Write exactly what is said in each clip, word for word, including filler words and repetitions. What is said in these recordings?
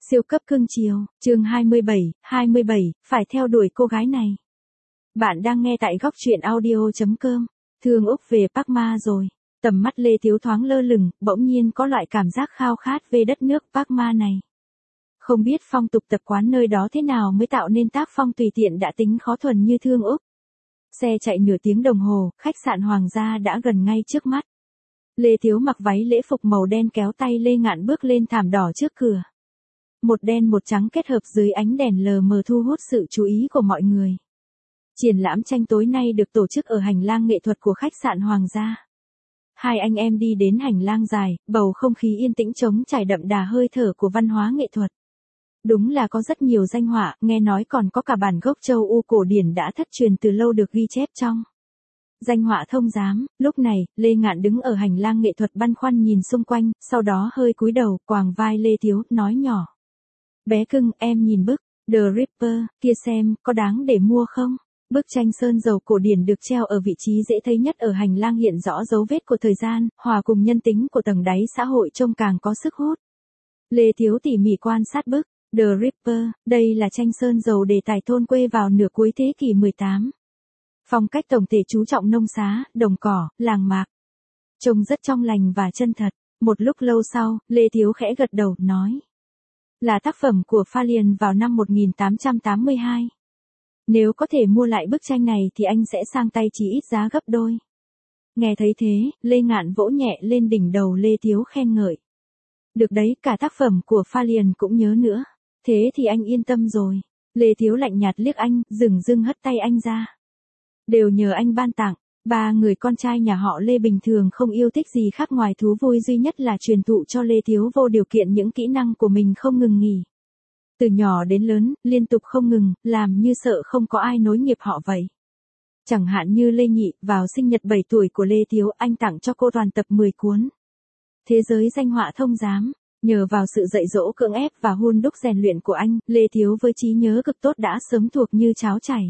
Siêu cấp cưng chiều, chương hai mươi bảy, hai mươi bảy, phải theo đuổi cô gái này. Bạn đang nghe tại góc truyện audio chấm com. Thương Úc về Park Ma rồi. Tầm mắt Lê Thiếu thoáng lơ lửng, bỗng nhiên có loại cảm giác khao khát về đất nước Park Ma này. Không biết phong tục tập quán nơi đó thế nào mới tạo nên tác phong tùy tiện đã tính khó thuần như Thương Úc. Xe chạy nửa tiếng đồng hồ, khách sạn Hoàng gia đã gần ngay trước mắt. Lê Thiếu mặc váy lễ phục màu đen kéo tay Lê Ngạn bước lên thảm đỏ trước cửa. Một đen một trắng kết hợp dưới ánh đèn lờ mờ thu hút sự chú ý của mọi người. Triển lãm tranh tối nay được tổ chức ở hành lang nghệ thuật của khách sạn Hoàng gia. Hai anh em đi đến hành lang dài, bầu không khí yên tĩnh trống trải đậm đà hơi thở của văn hóa nghệ thuật. Đúng là có rất nhiều danh họa, nghe nói còn có cả bản gốc châu U cổ điển đã thất truyền từ lâu được ghi chép trong danh họa thông giám. Lúc này, Lê Ngạn đứng ở hành lang nghệ thuật băn khoăn nhìn xung quanh, sau đó hơi cúi đầu, quàng vai Lê Thiếu, nói nhỏ. Bé cưng, em nhìn bức The Ripper kia xem, có đáng để mua không? Bức tranh sơn dầu cổ điển được treo ở vị trí dễ thấy nhất ở hành lang hiện rõ dấu vết của thời gian, hòa cùng nhân tính của tầng đáy xã hội trông càng có sức hút. Lê Thiếu tỉ mỉ quan sát bức The Ripper, đây là tranh sơn dầu đề tài thôn quê vào nửa cuối thế kỷ mười tám. Phong cách tổng thể chú trọng nông xá, đồng cỏ, làng mạc. Trông rất trong lành và chân thật. Một lúc lâu sau, Lê Thiếu khẽ gật đầu, nói. Là tác phẩm của Faline vào năm một nghìn tám trăm tám mươi hai. Nếu có thể mua lại bức tranh này thì anh sẽ sang tay chỉ ít giá gấp đôi. Nghe thấy thế, Lê Ngạn vỗ nhẹ lên đỉnh đầu Lê Thiếu khen ngợi. Được đấy, cả tác phẩm của Faline cũng nhớ nữa. Thế thì anh yên tâm rồi. Lê Thiếu lạnh nhạt liếc anh, dừng dưng hất tay anh ra. Đều nhờ anh ban tặng. Ba người con trai nhà họ Lê bình thường không yêu thích gì khác ngoài thú vui, duy nhất là truyền thụ cho Lê Thiếu vô điều kiện những kỹ năng của mình không ngừng nghỉ. Từ nhỏ đến lớn, liên tục không ngừng, làm như sợ không có ai nối nghiệp họ vậy. Chẳng hạn như Lê Nhị, vào sinh nhật bảy tuổi của Lê Thiếu, anh tặng cho cô toàn tập mười cuốn Thế giới danh họa thông giám. Nhờ vào sự dạy dỗ cưỡng ép và hun đúc rèn luyện của anh, Lê Thiếu với trí nhớ cực tốt đã sớm thuộc như cháo chảy.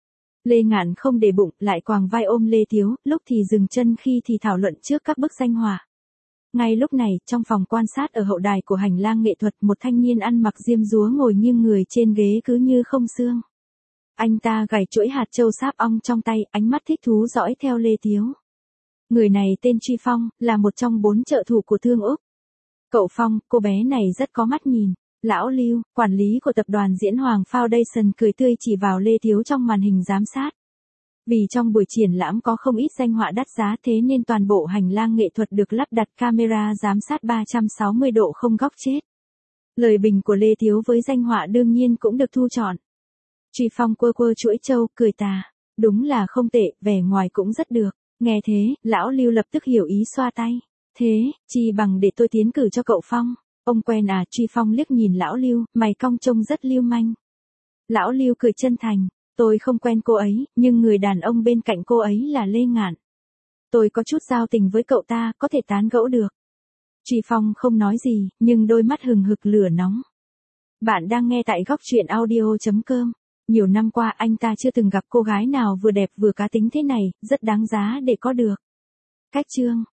Lê Ngạn không để bụng, lại quàng vai ôm Lê Thiếu, lúc thì dừng chân khi thì thảo luận trước các bức danh họa. Ngay lúc này, trong phòng quan sát ở hậu đài của hành lang nghệ thuật, một thanh niên ăn mặc diêm dúa ngồi nghiêng người trên ghế cứ như không xương. Anh ta gảy chuỗi hạt châu sáp ong trong tay, ánh mắt thích thú dõi theo Lê Thiếu. Người này tên Truy Phong, là một trong bốn trợ thủ của Thương Úc. Cậu Phong, cô bé này rất có mắt nhìn. Lão Lưu, quản lý của tập đoàn Diễn Hoàng Foundation, cười tươi chỉ vào Lê Thiếu trong màn hình giám sát. Vì trong buổi triển lãm có không ít danh họa đắt giá, thế nên toàn bộ hành lang nghệ thuật được lắp đặt camera giám sát ba trăm sáu mươi độ không góc chết. Lời bình của Lê Thiếu với danh họa đương nhiên cũng được thu chọn. Truy Phong quơ quơ chuỗi châu, cười tà. Đúng là không tệ, vẻ ngoài cũng rất được. Nghe thế, Lão Lưu lập tức hiểu ý xoa tay. Thế, chi bằng để tôi tiến cử cho cậu Phong. Ông quen à? Truy Phong liếc nhìn Lão Lưu, mày cong trông rất lưu manh. Lão Lưu cười chân thành. Tôi không quen cô ấy, nhưng người đàn ông bên cạnh cô ấy là Lê Ngạn. Tôi có chút giao tình với cậu ta, có thể tán gẫu được. Truy Phong không nói gì, nhưng đôi mắt hừng hực lửa nóng. Bạn đang nghe tại góc truyện audio chấm com. Nhiều năm qua anh ta chưa từng gặp cô gái nào vừa đẹp vừa cá tính thế này, rất đáng giá để có được. Cách chương.